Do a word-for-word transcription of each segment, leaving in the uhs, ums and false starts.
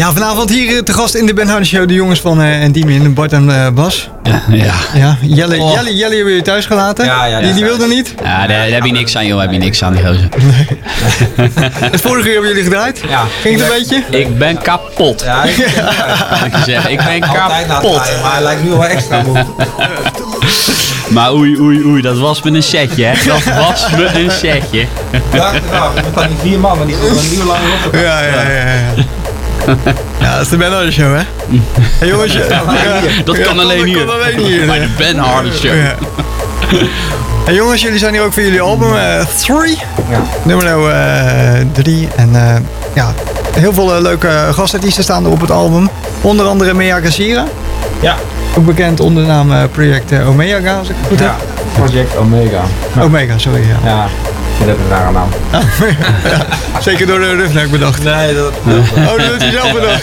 Ja, vanavond hier te gast in de Ben Hardy Show de jongens van uh, Endymion, Bart en uh, Bas. Ja, ja. ja Jelle, Oh. Jelle, Jelle hebben jullie thuis gelaten. Ja, ja, die die ja. wilde niet. Ja, daar, daar heb je niks aan, joh. Heb je niks aan, die gozer. Nee. Het vorige uur hebben jullie gedraaid. Ja. Ging het een beetje? Ik ben kapot. Ja, ik, ja. Kan ik je zeggen. Ik ben Altijd na het kapot. draaien, maar hij lijkt nu wel extra moe. Maar oei, oei, oei. Dat was me een setje, hè. Dat was me een setje. Dag eraf, we staan die vier mannen die gewoon een uur lang op elkaar. Ja, ja, ja. ja. Ja, dat is de Ben Hardy Show, hè? Hey, jongens, ja, Dat ja, kan alleen dat hier. kan alleen hier. Bij de Ben Hardy Show. Ja. Hey, jongens, jullie zijn hier ook voor jullie album uh, three. Ja. Nummer drie. En uh, ja, heel veel uh, leuke gastartiesten staan er op het album. Onder andere Mea Gazira. Ja. Ook bekend onder de naam uh, Project uh, Omega, als ik het goed Ja, heb. Project Omega. Omega, sorry. Ja. Ja, dat is een rare naam. Ja, zeker door de Rufnek bedacht. Nee, dat... Oh, dat heeft hij zelf bedacht.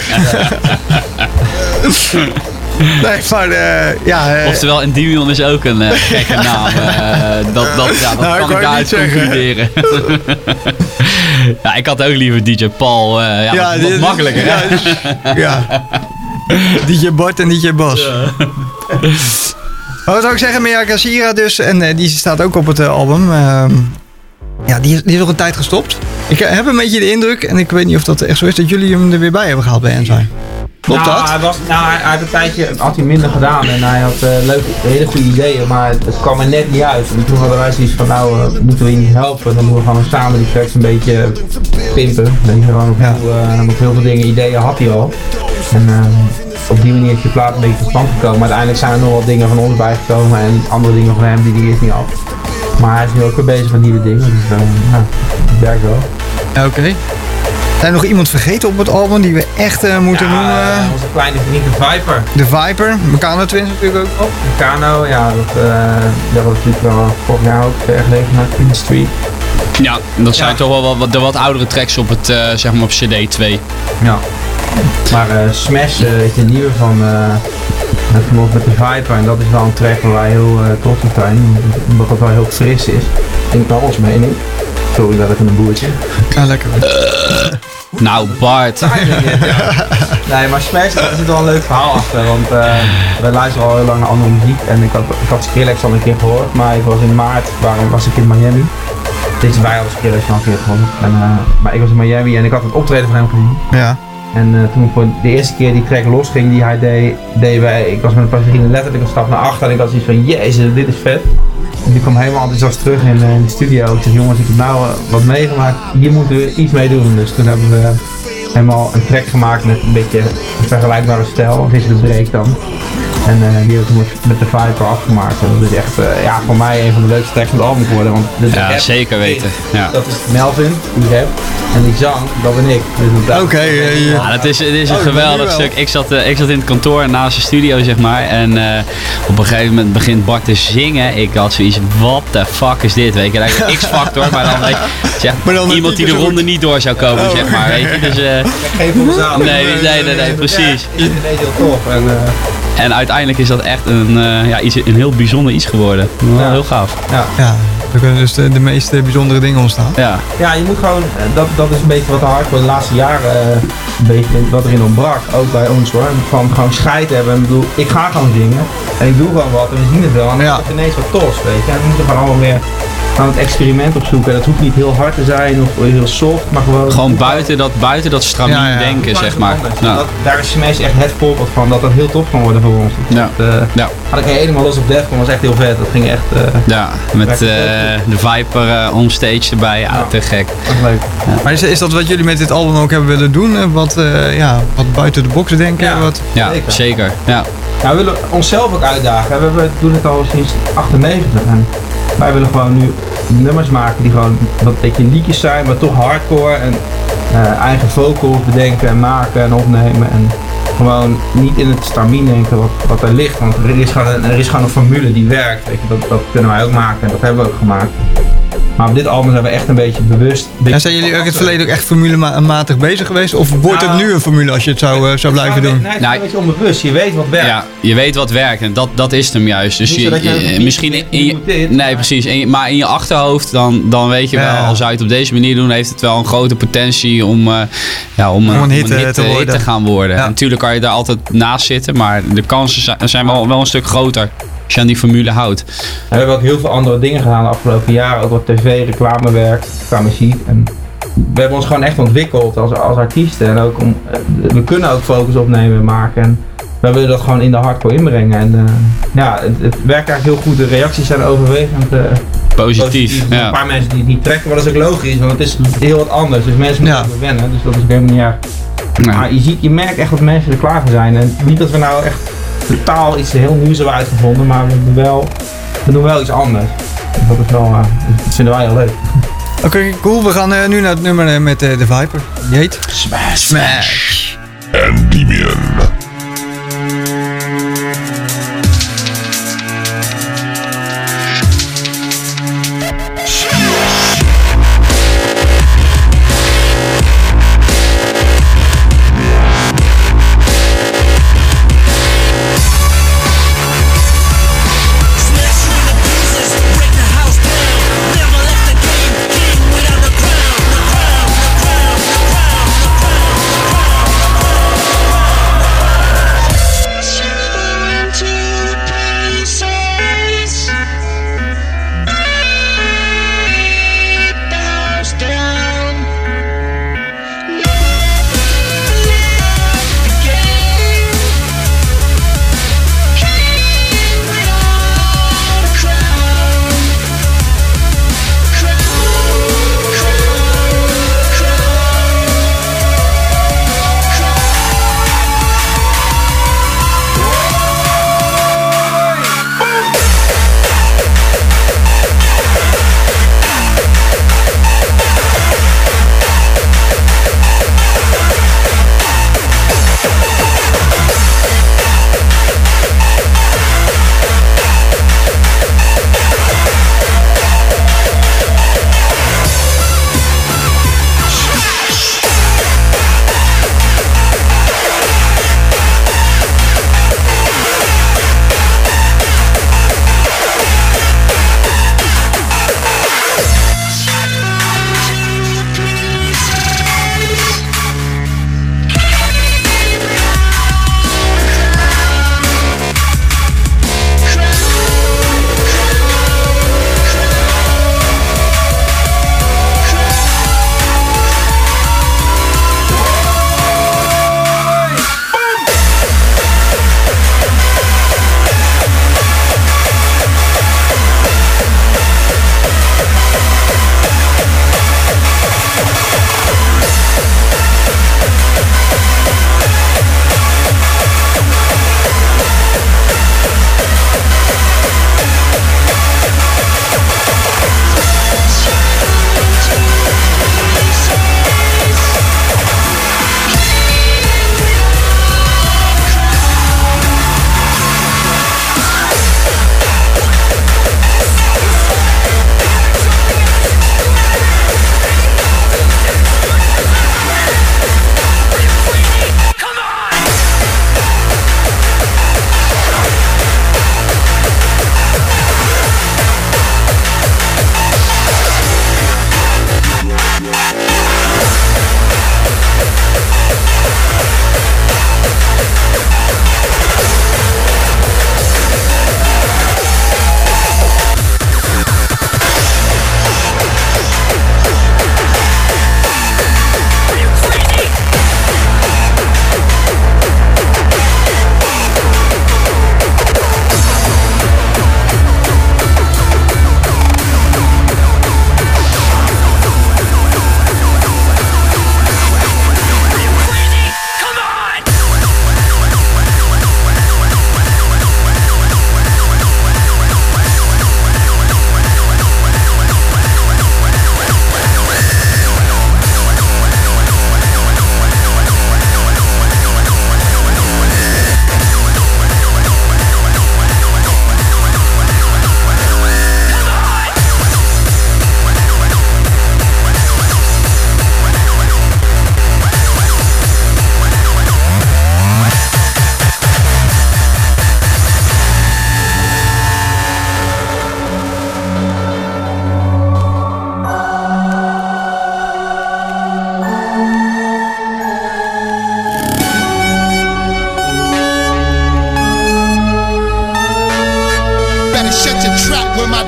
Nee, maar uh, ja... Uh, Oftewel, Endymion is ook een uh, gekke naam. Uh, dat dat, ja, dat Nou, ik kan ik wou daaruit niet zeggen. concluderen. Ja, ik had ook liever D J Paul. Uh, ja, ja, wat, wat dit- makkelijker. Ja, hè? ja. D J Bart en D J Bas. Maar wat zou ik zeggen, Mea Gazira dus. En uh, die staat ook op het uh, album. Uh, ja, die is, die is nog een tijd gestopt. Ik uh, heb een beetje de indruk, en ik weet niet of dat echt zo is, dat jullie hem er weer bij hebben gehaald bij Enzyme. Klopt nou, dat? Hij, was, nou, hij, hij had een tijdje had hij minder gedaan en hij had uh, leuke, hele goede ideeën, maar het, het kwam er net niet uit. En toen hadden wij zoiets van, nou, uh, moeten we je niet helpen? Dan moeten we gewoon samen die tracks een beetje pimpen. Weet je, gewoon op, Ja. ja. uh, op heel veel dingen, ideeën had hij al. En uh, op die manier is die plaat een beetje tot stand gekomen. Maar uiteindelijk zijn er nog wat dingen van ons bijgekomen en andere dingen van hem die die is niet af. Maar hij is nu ook weer bezig met nieuwe dingen, dus uh, nou, het werkt wel. Ja, oké. Okay. Zijn er nog iemand vergeten op het album die we echt uh, moeten ja, noemen? uh, onze kleine vriend de Viper. De Viper, Meccano Twins natuurlijk ook. Op Meccano, ja, dat, uh, dat was natuurlijk wel vorig jaar ook erg gelegen naar In the Street. Ja, dat zijn Ja. toch wel wat, wat, de wat oudere tracks op het, uh, zeg maar op C D twee. Ja. Maar uh, Smash uh, is de nieuwe van, uh, van ons met de Viper en dat is wel een track waar wij heel uh, trots op zijn, omdat het wel heel fris is. In alles mening. Sorry dat ik een boertje. Ja, lekker. Nou, Bart. Nee, maar Smash, daar zit wel een leuk verhaal achter, want uh, wij luisteren al heel lang naar andere muziek en ik had, ik had Skrillex al een keer gehoord, maar ik was in maart, waarom was ik in Miami. Dit is bij al Skrillex al een keer gehoord. En, uh, maar ik was in Miami en ik had het optreden van hem gezien. Ja. En uh, toen ik voor de eerste keer die track losging die hij deed, deed wij, ik was met een paar vrienden letterlijk een stap naar achter en ik had zoiets van, jezus, dit is vet. En die kwam helemaal enthousiast terug in, uh, in de studio. Ik zeg, jongens, ik heb nou uh, wat meegemaakt, hier moeten we iets mee doen. Dus toen hebben we helemaal een track gemaakt met een beetje een vergelijkbare stijl, dit is de break dan. En uh, die hebben we toen met, met de Viper afgemaakt. En dat is echt uh, ja, voor mij een van de leukste tracks van het album geworden. Want de Ja, rap, zeker weten. Ja. dat is Melvin, die rap. En die zang, dat ben ik. Dus Oké, okay, uh, Ja, het is, het is een Oh, geweldig wel. stuk. Ik zat, uh, ik zat in het kantoor naast de studio, zeg maar. En uh, op een gegeven moment begint Bart te zingen. Ik had zoiets, what the fuck is dit? Weet je, eigenlijk X-Factor, maar dan, weet je, zeg, Maar dan iemand die de zo ronde goed. niet door zou komen, Oh. zeg maar. Weet je, dus, uh, geen voor de zaal. nee, nee, nee, nee, nee, precies. Ja, iedereen deed heel tof. En, uh, En uiteindelijk is dat echt een, uh, ja, iets, een heel bijzonder iets geworden. Wel Ja. heel gaaf. ja. Ja, er kunnen dus de, de meest uh, bijzondere dingen ontstaan. Ja. ja, je moet gewoon, uh, dat, dat is een beetje wat de hardcore de laatste jaren uh, een beetje wat erin ontbrak, ook bij ons hoor. Van gewoon scheid hebben. Ik bedoel, ik ga gewoon zingen en ik doe gewoon wat en we zien het wel. En dan Ja. is het ineens wat tos, weet je. En we moeten gewoon allemaal weer aan het experiment opzoeken. Dat hoeft niet heel hard te zijn of heel soft, maar gewoon... Gewoon buiten dat, buiten dat stramien Ja, ja. denken, Gewoon zeg maar. anders. Ja. Dat, daar is Smash echt het voorbeeld van, dat dat heel tof kan worden voor ons. Ja. Dat, uh, Ja. had ik helemaal los op Defcon, was echt heel vet. Dat ging echt uh, Ja, met uh, de Viper uh, onstage erbij. Ja, Ja. te gek. echt leuk. Maar is, is dat wat jullie met dit album ook hebben willen doen? Uh, Wat, uh, ja, wat buiten de box denken? Ja. Wat... Ja, Zeker. zeker. Ja. Nou, we willen onszelf ook uitdagen. We, we doen het al sinds achtennegentig en wij willen gewoon nu nummers maken die gewoon wat beetje liedjes zijn, maar toch hardcore en uh, eigen vocals bedenken en maken en opnemen en gewoon niet in het stramien denken wat, wat er ligt, want er is, gewoon een, er is gewoon een formule die werkt, weet je, dat, dat kunnen wij ook maken en dat hebben we ook gemaakt. Maar op dit album zijn we echt een beetje bewust. Een beetje En zijn jullie ook in het verleden ook echt formulematig bezig geweest? Of wordt het nu een formule als je het zou, uh, zou blijven doen? Nee, het is een beetje onbewust. Je weet wat werkt. Ja, je weet wat werkt en dat, dat is het hem juist. Dus Niet je, zodat je je- een misschien in, in je, moet dit, nee, maar- precies. In je- maar in je achterhoofd, dan, dan weet je wel, Ja. als zou je het op deze manier doen, heeft het wel een grote potentie om, uh, ja, om, Om een hit, om eh, hit, te eh, hit worden. te gaan worden. Ja. Natuurlijk kan je daar altijd naast zitten, maar de kansen zijn- zijn wel, wel een stuk groter als je aan die formule houdt. En we hebben ook heel veel andere dingen gedaan de afgelopen jaren. Ook wat tv, reclamewerk, qua muziek. En we hebben ons gewoon echt ontwikkeld als, als artiesten. En ook om, eh, we kunnen ook focus opnemen en maken. En wij willen dat gewoon in de hardcore inbrengen. En uh, ja, het, het werkt eigenlijk heel goed. De reacties zijn overwegend uh, Positief. Er zijn Ja. een paar mensen die het niet trekken, maar dat is ook logisch. Want het is heel wat anders. Dus mensen moeten Ja. er wennen. Dus dat is ook helemaal niet erg. Nou, Maar je, ziet, je merkt echt dat mensen er klaar voor zijn. En niet dat we nou echt totaal iets heel nieuws hebben uitgevonden, maar we doen wel, we doen wel iets anders. En dat is wel, uh, dat vinden wij heel leuk. Oké, cool. We gaan uh, nu naar het nummer uh, met uh, de Viper. Die heet? Smash. Smash. Endymion. Crown, the crown, the crown, the crown.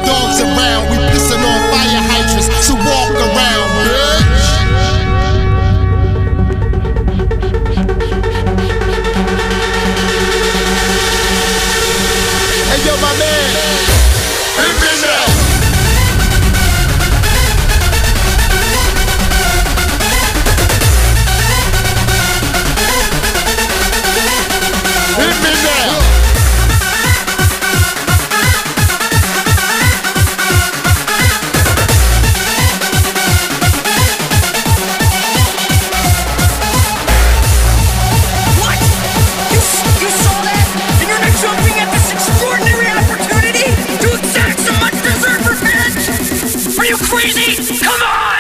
dogs around. We pissing on fire hydrants, so walk around, bitch. Hey yo, my man, hit me now. Hit me now. What? You, you saw that? And you're not jumping at this extraordinary opportunity to exact some much-deserved revenge? Are you crazy? Come on!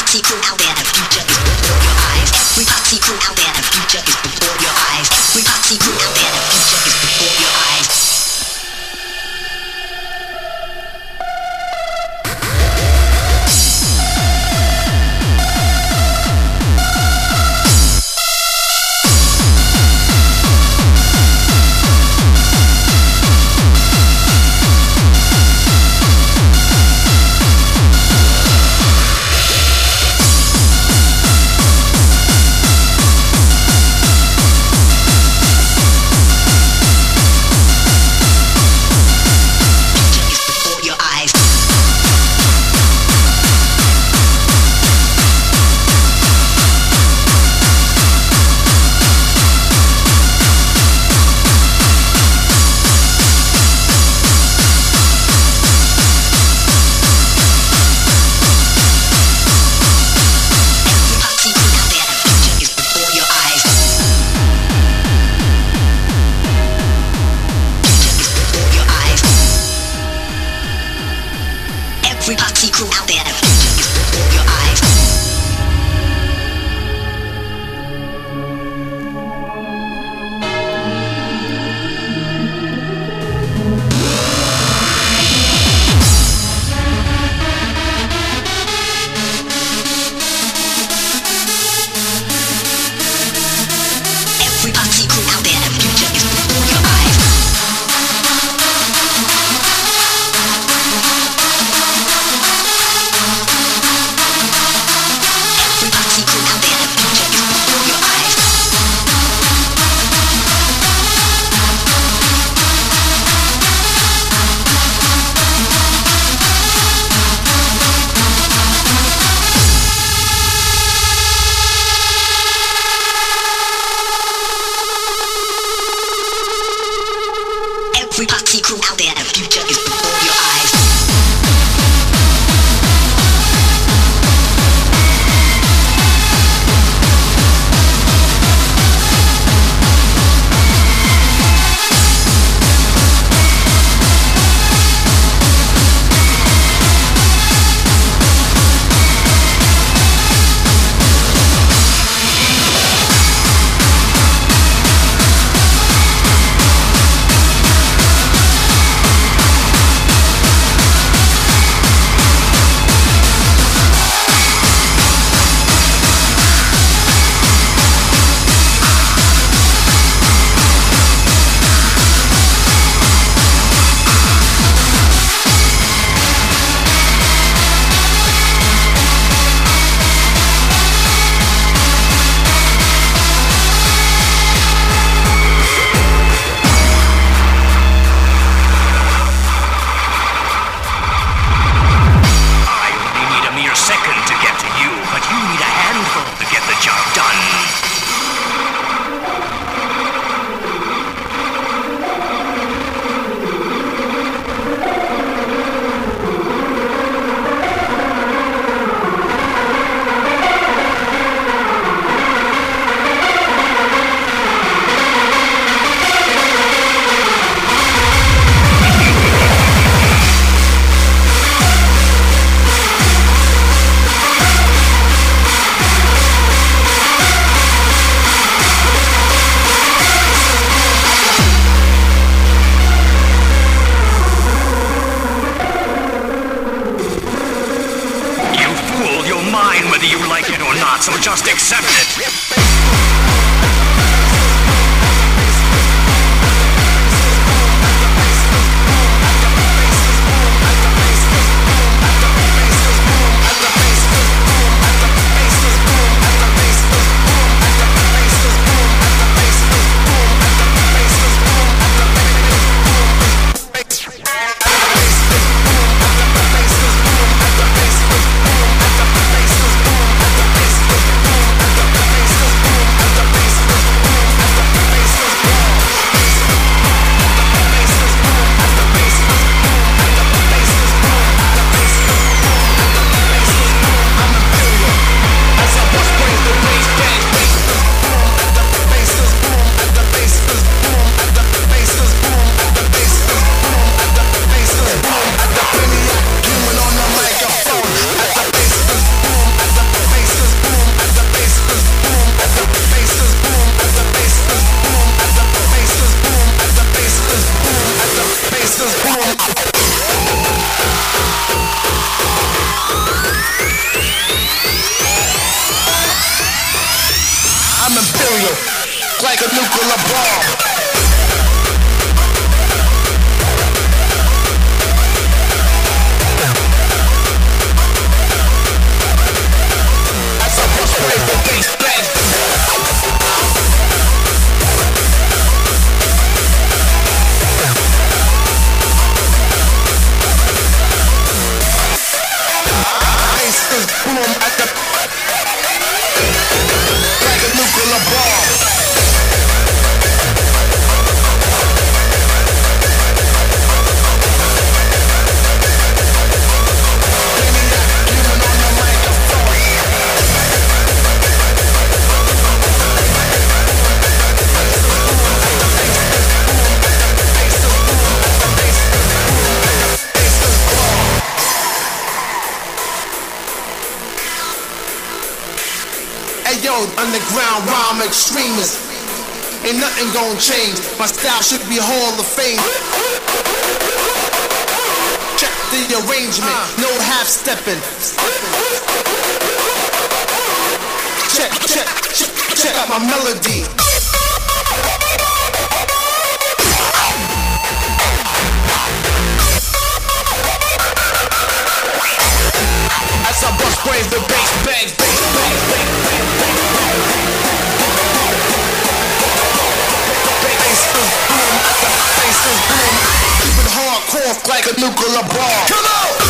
party crew out there, the future is before your eyes. Every party crew out there, the future is before your eyes. Every party crew out there, the future is before your eyes. So just accept it. At the material, like a nuclear bomb. As I bust away the bass bang. Boom at the like a nuclear bomb. Bringing that human on the microphone. Yo, underground rhyme extremist. Ain't nothing gon' change. My style should be Hall of Fame. Check the arrangement, no half stepping. Check, check, check, check out my melody. As I bust brains, the bass bang, bass bang, bang, bang, bang. Keep it hardcore like a nuclear bomb. Come on!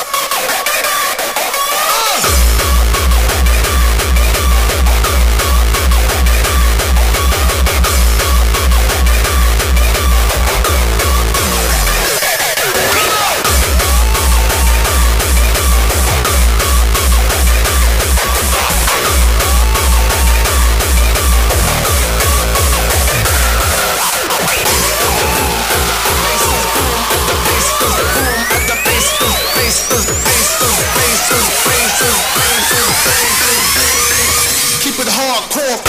Keep it hardcore.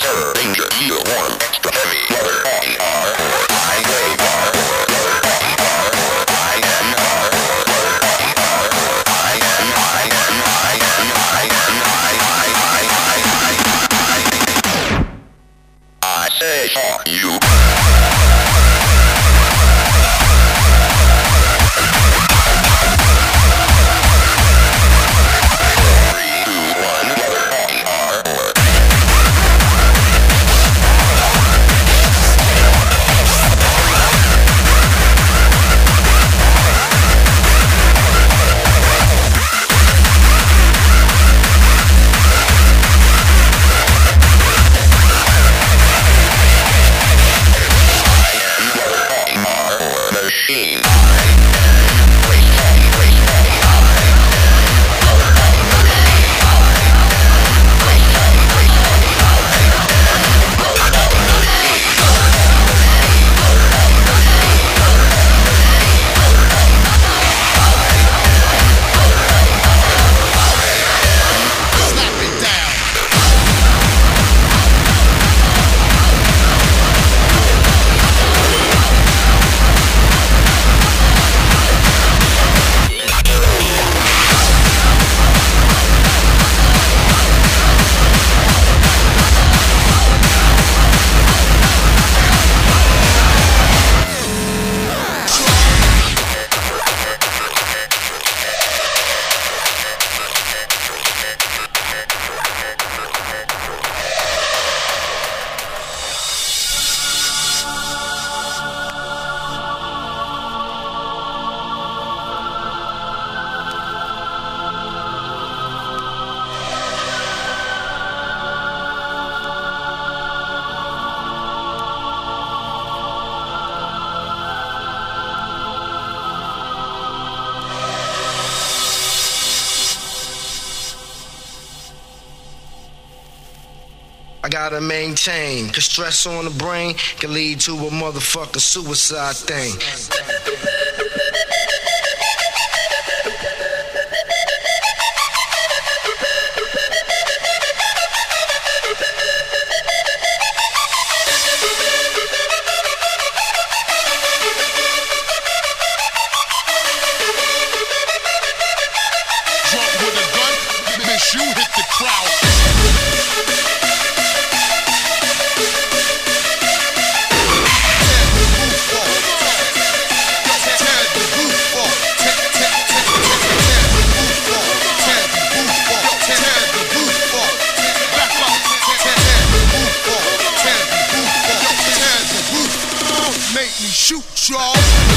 terror, danger, yield, warm, extra heavy, mother, E R, or I, grave, R, or mother, E R, or I, N, R, or mother, E R, or I, N, I, N, I, N, I, N, I, I, I, I, I, I say fuck you. I gotta maintain, cause stress on the brain can lead to a motherfucking suicide thing. Drunk with a gun, miss you hit the crowd. Shoot y'all.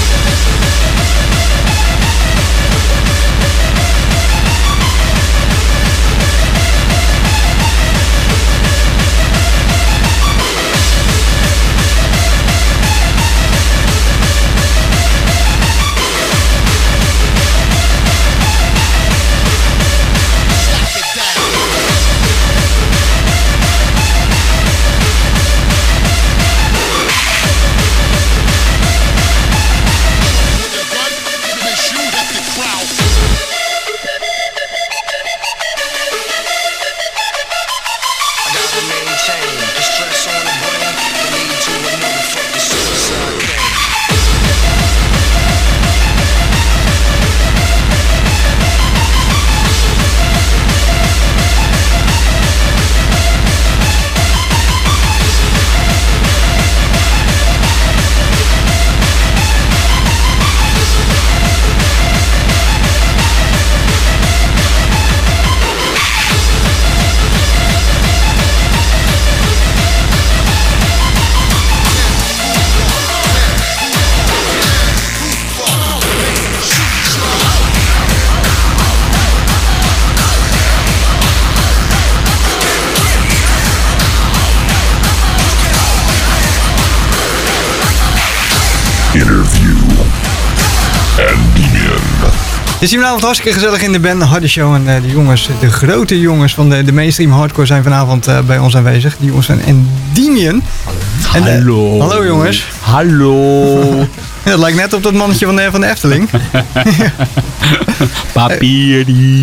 Interview. Endymion. Het is hier vanavond hartstikke gezellig in de band Harde Show. En uh, de jongens, de grote jongens van de, de mainstream hardcore zijn vanavond uh, bij ons aanwezig. Die jongens van Endymion. En, uh, hallo. Hallo jongens. Hallo. Ja, het lijkt net op dat mannetje van de, van de Efteling. Papier hier.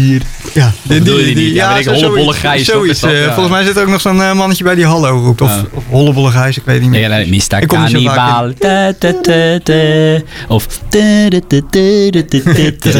Ja, bedoel je die niet? Ja, weet ik, zo- hollebolle zoiets- Gijs, toch? Zoiets. Is dat, eh, ja. Volgens mij zit er ook nog zo'n eh, mannetje bij die hallo roept. Of, Ja. of hollebolle Gijs, ik weet het niet meer. Ja, nee, mister Ik kom niet zo vaak Cannibal. Ta, ta, ta, ta. Of. ta, ta, ta, ta, ta, ta, ta, ta.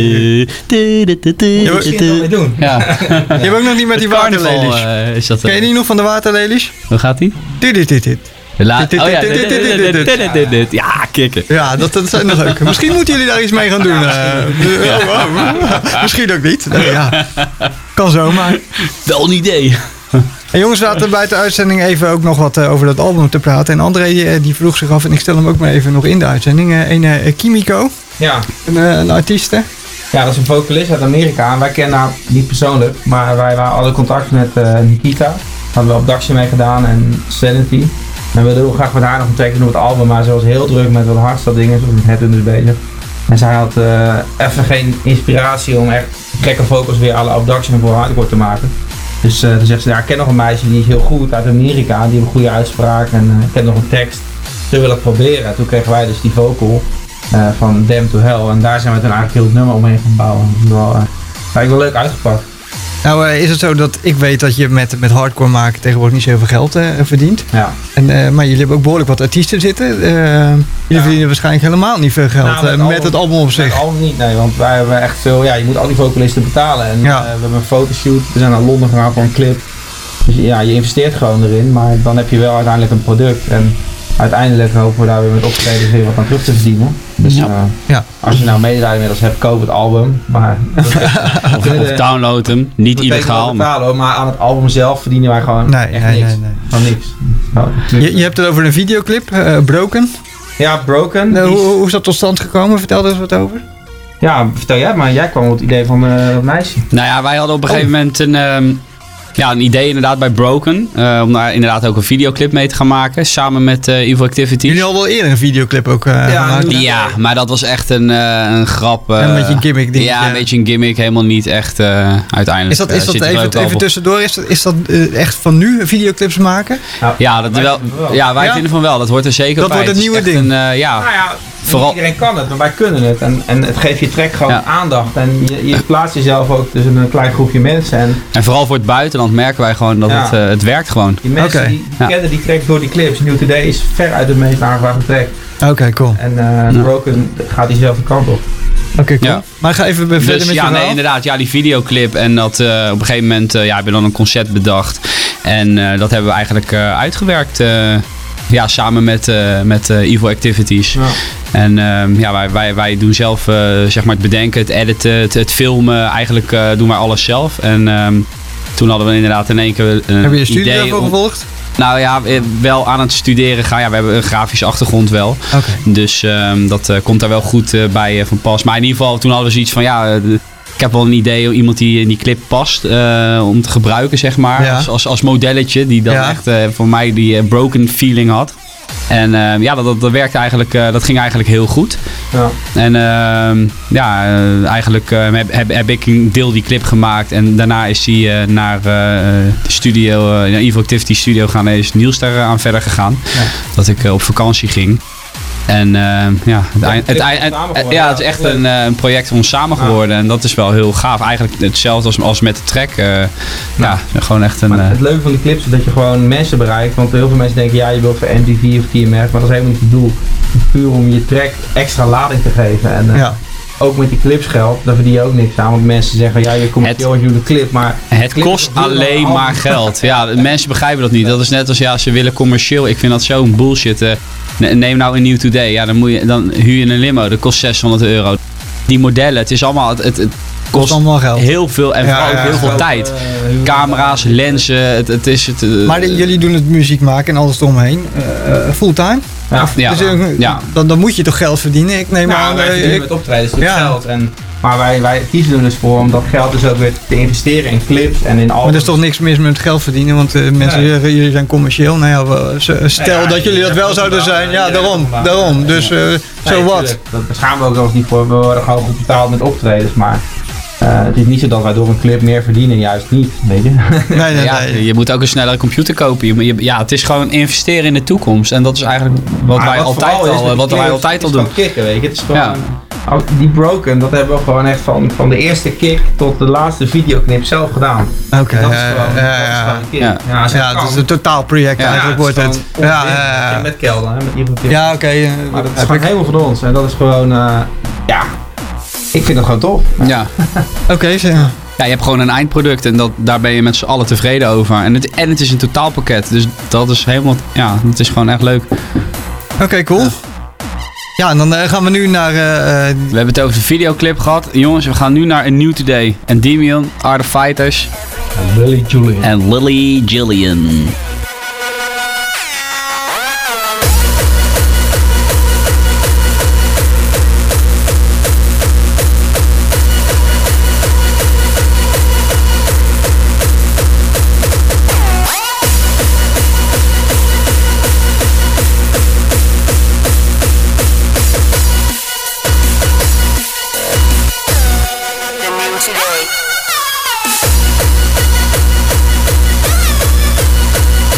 Ta, ta, ta, ta, Ja, Misschien wel mee doen. Ja. Je hebt ook nog niet met die Carnaval waterlelies. eh, is dat. Ken je die nog van de waterlelies? Hoe gaat die? Dit, dit, dit, dit. De la- Dit, oh ja, dit, dit, dit, dit, dit, dit, dit. dit, dit. Ja, kikken. Ja, dat, dat zijn nog leuk. Misschien moeten jullie daar iets mee gaan doen. eh. Oh, oh. Misschien ook niet. Nee, ja. Kan zomaar. Wel een idee. En jongens, we zaten buiten de uitzending even ook nog wat eh, over dat album te praten. En André die, eh, die vroeg zich af, en ik stel hem ook maar even nog in de uitzending. eh, een eh, Kimiko, Ja. een, eh, een artieste. Ja, dat is een vocalist uit Amerika. En wij kennen haar niet persoonlijk, maar wij waren alle contact met eh, Nikita. Hadden we op Daxje mee gedaan en Sanity. En we wilden heel graag met haar nog een track doen op het album, maar ze was heel druk met wat hardstyle dingen, zoals met het dus bezig. En zij had eh, even geen inspiratie om echt gekke vocals weer alle Abduction voor hardcore te maken. Dus uh, dan zegt ze, ja, ik ken nog een meisje die is heel goed uit Amerika, die heeft een goede uitspraak en uh, ik ken nog een tekst. Ze willen het proberen. En toen kregen wij dus die vocal uh, van Damn to Hell en daar zijn we toen eigenlijk heel het nummer omheen gaan bouwen. Dat is wel, uh, eigenlijk wel leuk uitgepakt. Nou, eh, is het zo dat ik weet dat je met, met hardcore maken tegenwoordig niet zoveel geld eh, verdient. Ja. En, eh, maar jullie hebben ook behoorlijk wat artiesten zitten. Eh, jullie Ja. verdienen waarschijnlijk helemaal niet veel geld Nou, eh, met het album op Met zich. het album niet, nee, want wij hebben echt veel, ja, je moet al die vocalisten betalen. En Ja. uh, we hebben een fotoshoot, we zijn naar Londen gegaan voor een clip. Dus ja, je investeert gewoon erin, maar dan heb je wel uiteindelijk een product. En uiteindelijk hopen we daar weer met optredens weer wat aan terug te verdienen. Dus Ja. uh, Ja. als je nou medelijden met ons hebt, koop het album. Maar Of, of download hem. Niet we illegaal. betalen, Maar betalen, hoor, maar aan het album zelf verdienen wij gewoon Nee, echt nee, niks. nee, nee. Gewoon niks. Nou, Je, je hebt het over een videoclip, eh, Broken. ja, Broken. Nou, die hoe, is- hoe is dat tot stand gekomen? Vertel er eens wat over. Ja, vertel jij maar. Jij kwam op het idee van uh, dat meisje. Nou ja, wij hadden op een Oh. gegeven moment een, ehm, ja, een idee inderdaad bij Broken. eh, om daar inderdaad ook een videoclip mee te gaan maken. Samen met eh Evil Activities. Jullie hadden wel eerder een videoclip ook eh, Ja, gemaakt. nu- Ja, maar dat was echt een, eh, een grap. eh, Een beetje een gimmick dingetje. Ja, een beetje een gimmick. Helemaal niet echt eh, uiteindelijk. Is dat, eh, is dat zit er even, ook wel even op. tussendoor? Is dat, is dat eh, echt van nu videoclips maken? Nou, Ja, dat wij wel, vinden wel. ja, wij Ja? vinden van wel. Dat hoort er zeker Dat bij. wordt het is nieuwe echt ding. Een, eh, ja, Nou ja, Vooral- niet iedereen kan het, maar wij kunnen het. En, en het geeft je track gewoon Ja. aandacht. En je, je plaatst jezelf ook tussen een klein groepje mensen. En en vooral voor het buitenland merken wij gewoon dat Ja. het, eh, het werkt gewoon. die mensen Oké. die Ja. kennen die track door die clips. New Today is ver uit de meest aangevraagde track. Oké, cool. En uh, Broken gaat diezelfde kant op. Oké, cool. Ja. Maar ga even verder Dus met ja, je nee, verhaal. inderdaad. Ja, die videoclip. En dat eh, op een gegeven moment uh, ja, hebben we dan een concept bedacht. En uh, dat hebben we eigenlijk uh, uitgewerkt. Uh, ja, samen met, uh, met uh, Evil Activities. Ja. En uh, ja, wij, wij, wij doen zelf uh, zeg maar het bedenken, het editen, het, het filmen. Eigenlijk uh, doen wij alles zelf. En um, toen hadden we inderdaad in één keer een Heb je een studie idee daarvoor om- gevolgd? Nou ja, wel aan het studeren gaan. Ja, we hebben een grafische achtergrond wel. Oké. Dus um, dat uh, komt daar wel goed uh, bij uh, van pas. Maar in ieder geval, toen hadden we zoiets van ja, uh, ik heb wel een idee hoe iemand die in die clip past uh, om te gebruiken, zeg maar. Ja. Als, als, als modelletje die dan Ja. echt uh, voor mij die uh, broken feeling had. En uh, ja, dat, dat, dat werkte eigenlijk, uh, dat ging eigenlijk heel goed. Ja. En uh, ja, uh, eigenlijk uh, heb, heb, heb ik een deel die clip gemaakt. En daarna is hij uh, naar uh, de studio, uh, naar Evil Activity Studio gaan. En is Niels daar aan verder gegaan. Ja. Dat ik uh, op vakantie ging. En uh, ja, het, eind- het, eind- het- samen geworden. ja, het is echt een, uh, een project van ons samen Ja. geworden. En dat is wel heel gaaf. Eigenlijk hetzelfde als, als met de track. Uh, ja, gewoon echt een... Maar uh, het leuke van die clips is dat je gewoon mensen bereikt. Want heel veel mensen denken, ja, je wilt voor M T V of T M F. Maar dat is helemaal niet het doel. Het is puur om je track extra lading te geven. En uh, Ja. ook met die clips geldt, daar verdien je ook niks aan. Want mensen zeggen, ja, je komt Het- heel erg jullie clip. Maar Het clip kost is toch duurder alleen dan een maar album? geld. Ja, de mensen begrijpen dat niet. Dat is net als ja, ze willen commercieel. Ik vind dat zo'n bullshit. eh. Ne- Neem nou een New Today. Ja, dan, moet je, dan huur je een limo. Dat kost zeshonderd euro. Die modellen, het is allemaal. Het, het, het Kost kost allemaal geld. heel veel en Ja, vooral ook ja, heel veel Ook, tijd. uh, heel- Camera's, lenzen. Het, het is het. eh, Maar de- jullie doen het muziek maken en alles eromheen. Uh, fulltime? Ja. ja, Dus, uh, ja. dan, dan moet je toch geld verdienen? Ik neem Nou, aan... wij eh, verdienen ik- met optreden, dus Ja. geld. En, maar wij, wij kiezen er dus voor om dat geld dus ook weer te investeren in clips en in maar albums. er is toch niks mis met geld verdienen, want uh, mensen Nee. zeggen jullie zijn commercieel. Nou ja, we- ze- stel Ja, dat jullie dat ja, wel dat zouden wel, zijn. Ja, ja, daarom. dat wel. daarom. Dus uh, Nee, zo wat. tuurlijk, Dat daar gaan we ook wel eens niet voor. We worden gewoon goed betaald met optredens. Maar uh, het is niet zo dat wij door een clip meer verdienen. Juist niet, weet je. Nee, nee, Ja, nee. je moet ook een snellere computer kopen. Je, moet- je- ja, het is gewoon investeren in de toekomst. En dat is eigenlijk wat Maar wij wat altijd vooral is al, met wat die wij clips, altijd al het doen. is gewoon kicken, weet je. Het is gewoon, Ja. Als- Die Broken, dat hebben we gewoon echt van, van de eerste kick tot de laatste videoclip zelf gedaan. Oké, En dat is ja, gewoon, ja, dat is ja. gewoon een kick. Ja. Ja, als Ja, het het is kan. een totaal project Ja, eigenlijk wordt het. gewoon Ja, onzin. ja, ja. En met Kelder, hè, met Ivo Tim. Ja, oké. eh, Maar dat is heb gewoon ik- helemaal van ons. En dat is gewoon, uh, ja, ik vind het gewoon tof. Ja. Oké, zo- Ja, je hebt gewoon een eindproduct en dat, daar ben je met z'n allen tevreden over. En het, en het is een totaalpakket, dus dat is helemaal, ja, het is gewoon echt leuk. Oké, cool. Ja, en dan eh, gaan we nu naar... eh, eh, We hebben het over de videoclip gehad. Jongens, we gaan nu naar A New Today. Endymion, Art of Fighters Lily Julian. en Lily Gillian. The new today.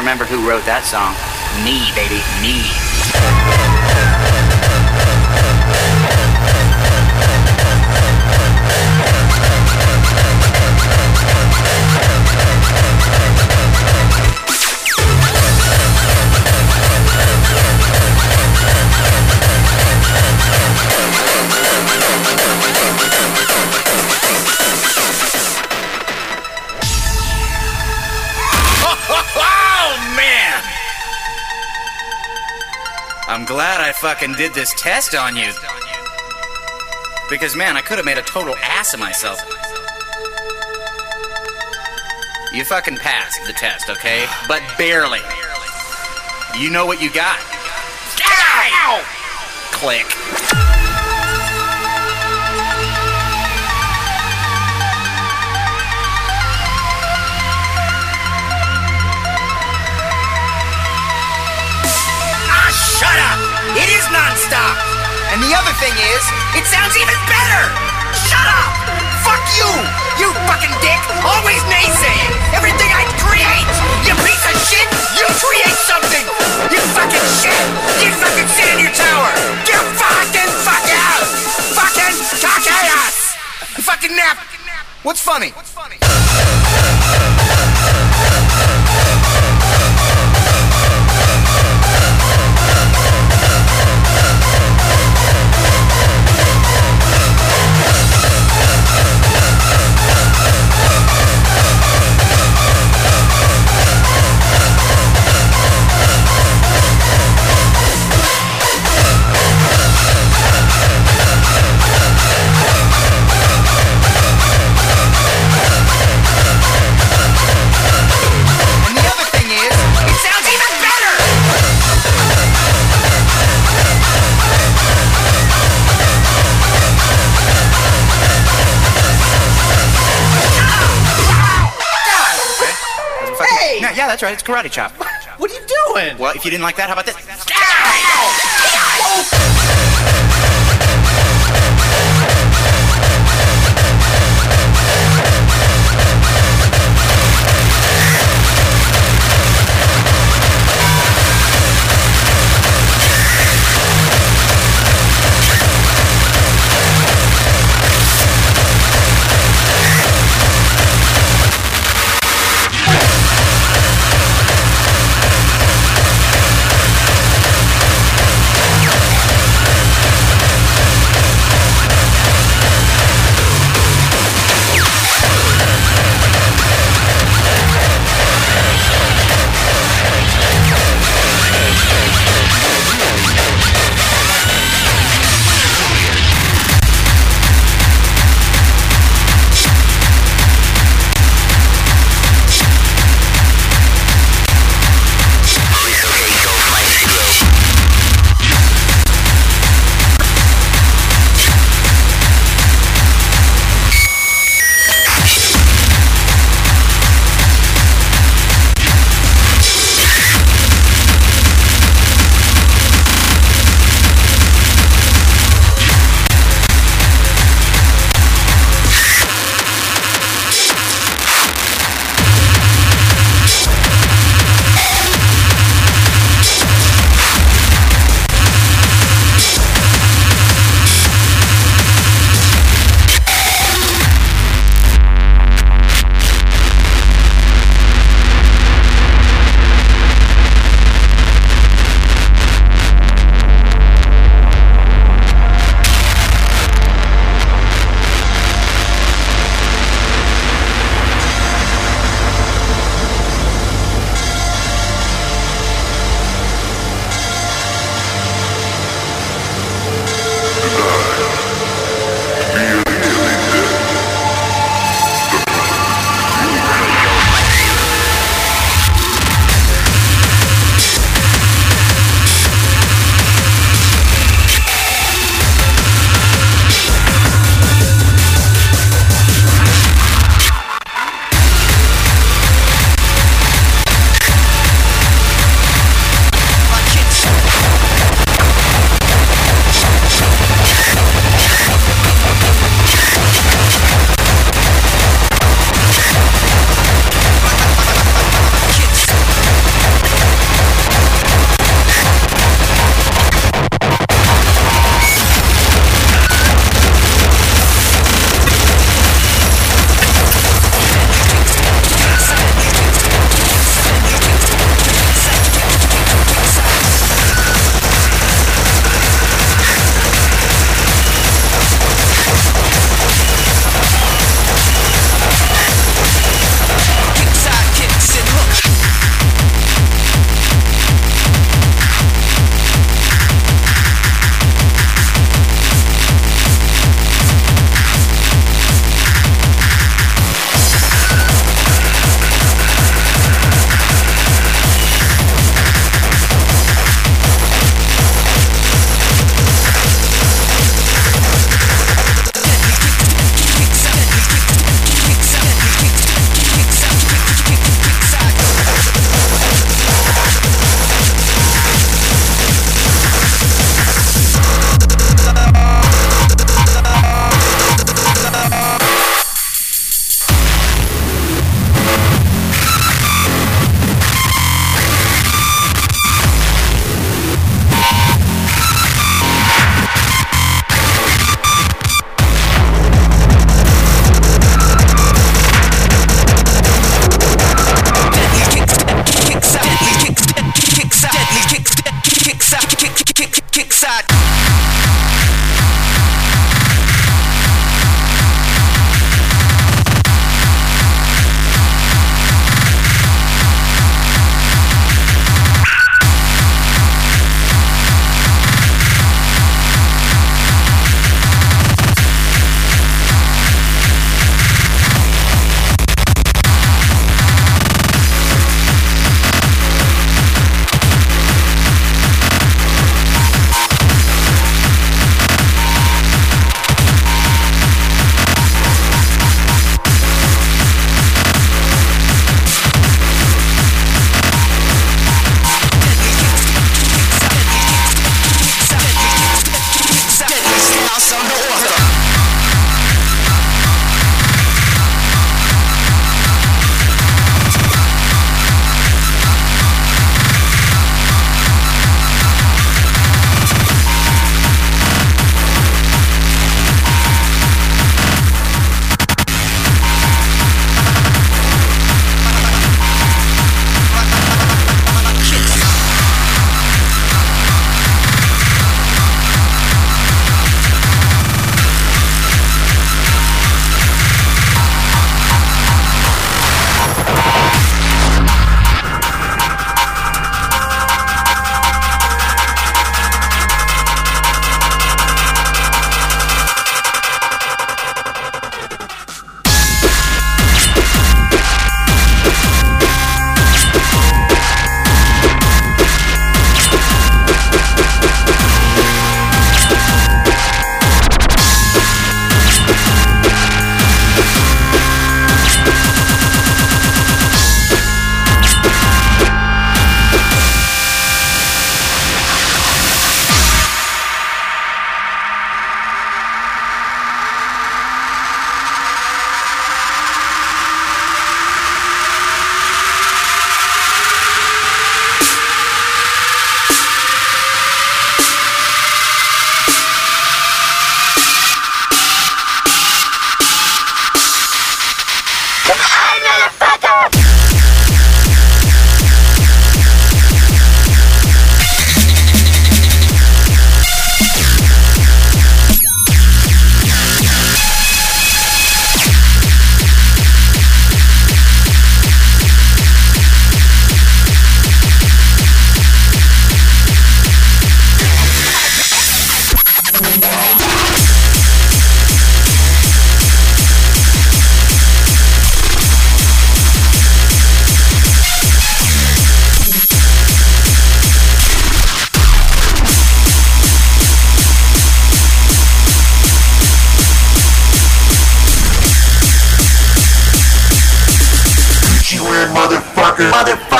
remember who wrote that song. Me, baby, me. I'm glad I fucking did this test on you. Because, man, I could have made a total ass of myself. You fucking passed the test, okay? But barely. You know what you got. Ow! Click. Shut up! It is non-stop! And the other thing is, it sounds even better! Shut up! Fuck you! You fucking dick! Always naysaying! Everything I create! You piece of shit! You create something! You fucking shit! You fucking sit in your tower! You fucking fuck out! Fucking cock ass! You fucking nap! What's funny? What's funny? Yeah, that's right. It's karate chop. What are you doing? Well, if you didn't like that, how about this?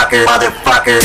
motherfucker, motherfucker.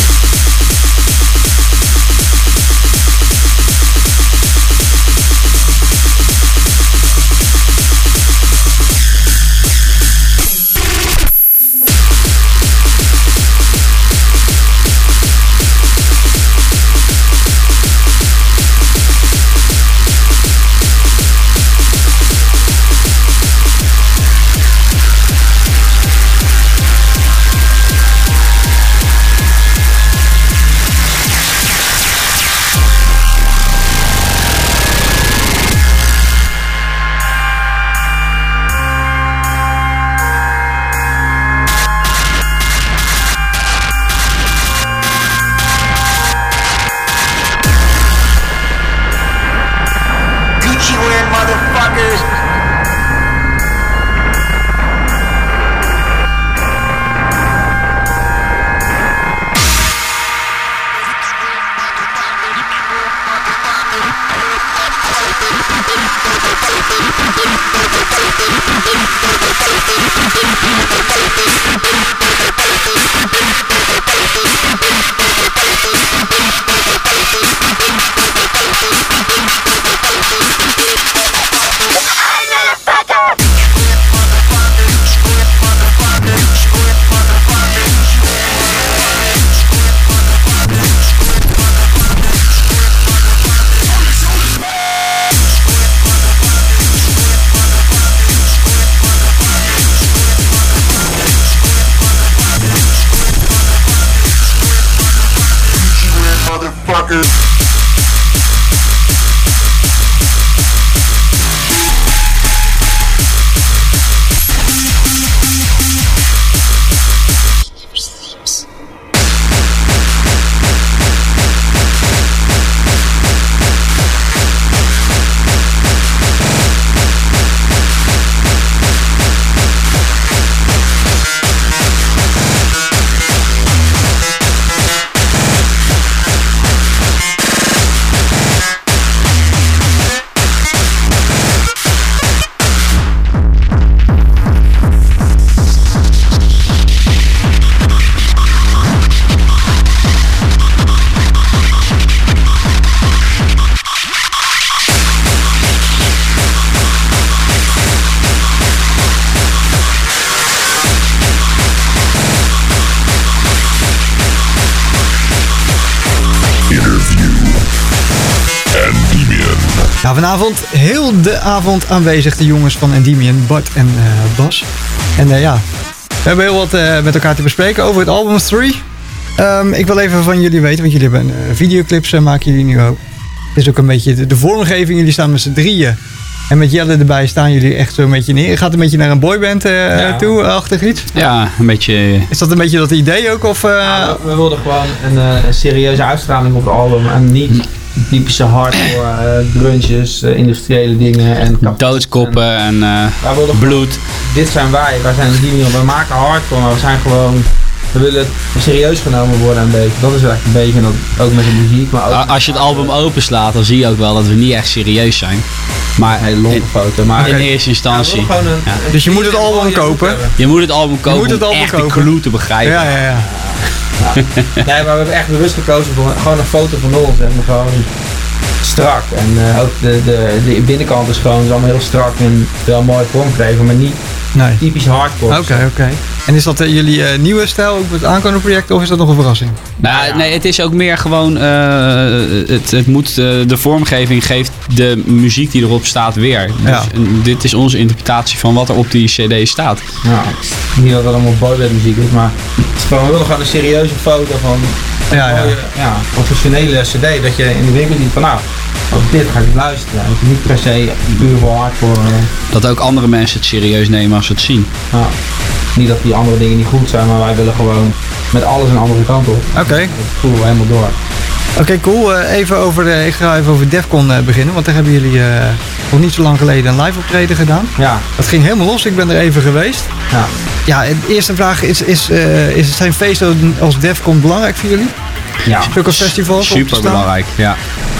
Nou, vanavond heel de avond aanwezig de jongens van Endymion, Bart en uh, Bas. En uh, ja, we hebben heel wat uh, met elkaar te bespreken over het album drie. Um, ik wil even van jullie weten, want jullie hebben uh, videoclips uh, maken jullie nu ook. Het is ook een beetje de, de vormgeving, jullie staan met z'n drieën. En met Jelle erbij staan jullie echt zo'n beetje neer. Gaat een beetje naar een boyband uh, ja. toe, achtig iets? Ja, een beetje. Is dat een beetje dat idee ook? Of, uh... ja, we, we wilden gewoon een, uh, een serieuze uitstraling op het album. En niet typische hardcore, uh, grunges, uh, industriële dingen. En doodskoppen en, en uh, bloed. Gewoon, dit zijn wij, wij zijn Endymion. We maken hardcore, maar we zijn gewoon... We willen serieus genomen worden een beetje. Dat is eigenlijk een beetje, dat, ook met de muziek. Maar ook als je het album openslaat, dan zie je ook wel dat we niet echt serieus zijn. Maar een hele lompe foto. Maar in eerste instantie. Ja, een, ja. een dus je moet het album kopen. Je moet het album kopen je moet het album om echt kopen. de clue te begrijpen. Ja, ja, ja. ja. Nee, maar we hebben echt bewust gekozen voor gewoon een foto van ons. En gewoon strak. En uh, ook de, de, de binnenkant is gewoon is allemaal heel strak en wel mooi vormgegeven, maar niet nee. typisch hardcore. Oké, okay, oké. Okay. En is dat uh, jullie uh, nieuwe stijl, ook met het aankomende project, of is dat nog een verrassing? Nou, ja. Nee, het is ook meer gewoon, uh, het, het moet, uh, de vormgeving geeft de muziek die erop staat weer. Dus ja. dit is onze interpretatie van wat er op die cd staat. Ja, niet dat het allemaal boyband muziek is, maar het is gewoon, we willen gewoon een serieuze foto van een ja, mooie, ja. ja, professionele cd, dat je in de winkel ziet van nou, op dit ga ik luisteren. Het is niet per se puur voor hardcore. Uh, dat ook andere mensen het serieus nemen als ze het zien. Ja. Niet dat die andere dingen niet goed zijn, maar wij willen gewoon met alles een andere kant op. Oké. Okay. Dat voelen we helemaal door. Oké, okay, cool. Uh, even over, uh, ik ga even over Defcon uh, beginnen, want daar hebben jullie uh, nog niet zo lang geleden een live optreden gedaan. Ja. Dat ging helemaal los, ik ben er even geweest. Ja. Ja, de eerste vraag is, is, uh, is zijn feesten als Defcon belangrijk voor jullie? Ja. Zulke festivals super belangrijk, ja.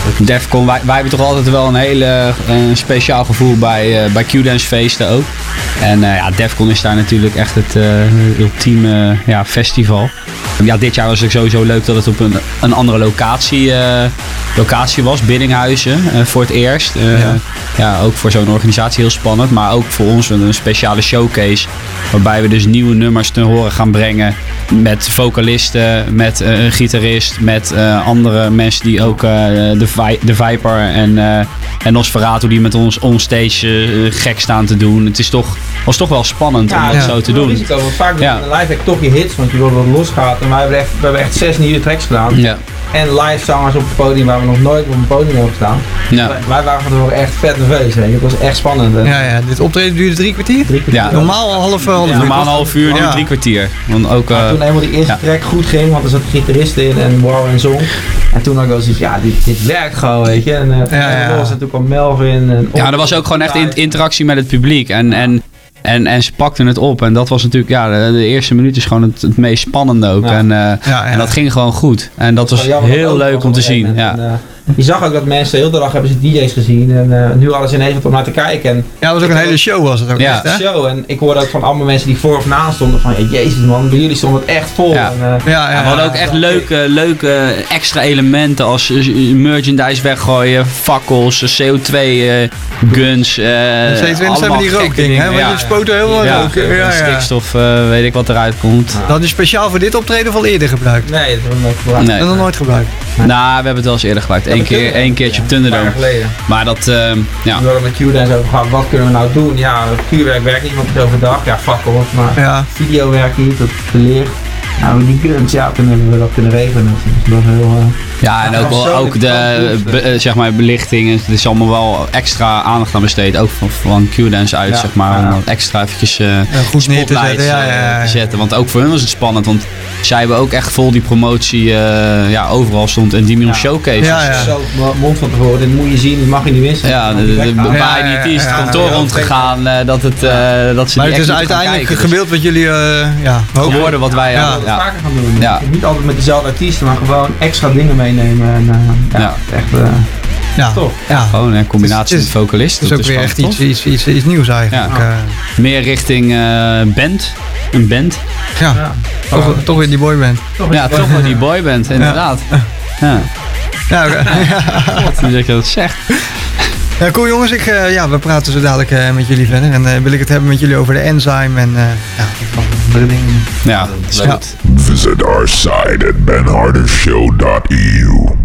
Defcon, wij, wij hebben toch altijd wel een hele uh, speciaal gevoel bij, uh, bij Q-Dance feesten ook. En uh, ja, Defcon is daar natuurlijk echt het uh, ultieme ja, festival. Ja, dit jaar was het sowieso leuk dat het op een, een andere locatie, uh, locatie was, Biddinghuizen, uh, voor het eerst. Uh, ja. ja, ook voor zo'n organisatie heel spannend, maar ook voor ons een speciale showcase. Waarbij we dus nieuwe nummers te horen gaan brengen met vocalisten, met uh, een gitarist, met uh, andere mensen die ook uh, de, Vi- de Viper en, uh, en Nosferatu die met ons onstage uh, gek staan te doen. Het is toch, was toch wel spannend ja, om dat ja. zo te doen. Risico, want vaak ja. in de live act toch je hits, want je wil wat losgaat. En wij hebben echt, we hebben echt zes nieuwe tracks gedaan. Ja. En live zangers op het podium waar we nog nooit op een podium hebben gestaan. Ja. Wij, wij waren van echt vet nerveus. Het was echt spannend. Ja, ja, dit optreden duurde drie kwartier? Drie kwartier. Ja. Normaal een half, half ja. uur. Normaal een half uur, nu ja. drie kwartier. Want ook, uh, toen eenmaal die eerste ja. track goed ging, want er zat een gitarist in en Warren zong. En toen had ik wel zoiets ja, dit, dit werkt gewoon, weet je. En, uh, ja, ja. en toen kwam Melvin. En ja, er was ook gewoon echt in, interactie met het publiek. En, en, en, en ze pakten het op. En dat was natuurlijk, ja, de, de eerste minuut is gewoon het, het meest spannende ook. Ja. En, uh, ja, ja. en dat ging gewoon goed. En dat, dat was, was heel leuk om te zien. En, ja. en, uh, je zag ook dat mensen heel de dag hebben ze D J's gezien en uh, nu hadden ze ineens wat om naar te kijken. En ja, het was ook een hele show was het ook. Ja, echt, show. En ik hoorde ook van allemaal mensen die voor of na stonden van ja, jezus man, bij jullie stond het echt vol. Ja. En, uh, ja, ja, ja, we hadden ook echt leuke, leuke extra elementen als merchandise weggooien, fakkels, C O twee uh, guns. Uh, C O twee zijn die rookdingen, hè? Want ja. je spoten heel veel ja, rook. Ja, ja. Stikstof, uh, weet ik wat eruit komt. Ja. Dat is speciaal voor dit optreden of al eerder gebruikt? Nee, dat hebben we nooit gebruikt. Nee. Dat hebben we nog nooit gebruikt. Nee. Nou, we hebben het wel eens eerder gebruikt. Eén keer, één keertje op Thunderdome. Maar dat, uh, ja. We hadden met Q-Dance over gehad, wat kunnen we nou doen? Ja, vuurwerk werkt niet, want het is overdag. Ja, fuck off. Maar ja. video werkt niet, dat is licht. Nou, die guns, ja, toen hebben we dat kunnen regelen. Dus dat was heel... Uh, ja, en ook wel ook de be, zeg maar, belichting. Het is allemaal wel extra aandacht aan besteed. Ook van, van Q-Dance uit, ja. zeg maar. Om dat extra eventjes uh, ja, goed neer te zetten. Ja, ja, ja, ja. zetten. Want ook voor hun was het spannend. Want zij hebben ook echt vol die promotie uh, ja, overal stond. En die miljoen ja. showcases. Ja, ja. Zo mond van tevoren. Dit moet je zien, dit mag je niet missen. Ja, de, de, de, de ja, ja, ja, is het kantoor ja, rondgegaan. Uh, dat, het, uh, dat ze maar het is uiteindelijk gewild wat jullie uh, ja, geworden wat wij ja. ja. vaker gaan doen. Ja. Niet altijd met dezelfde artiesten, maar gewoon extra dingen meenemen. En, uh, ja, ja. Echt uh, ja. tof. Ja, gewoon een combinatie met vocalisten. Het is ook weer echt iets, iets, iets, iets nieuws eigenlijk. Ja. Uh, Meer richting uh, band. Een band. Ja, ja. Toch, toch weer die boyband. Toch ja, toch weer die boyband, inderdaad. Ja. Ja, okay. Wat dat je dat zegt. Ja, cool jongens, ik, uh, ja, we praten zo dadelijk uh, met jullie verder. En uh, wil ik het hebben met jullie over de Enzyme en uh, ja, andere dingen. Ja, dat is goed. Visit our site at ben harder show dot e u.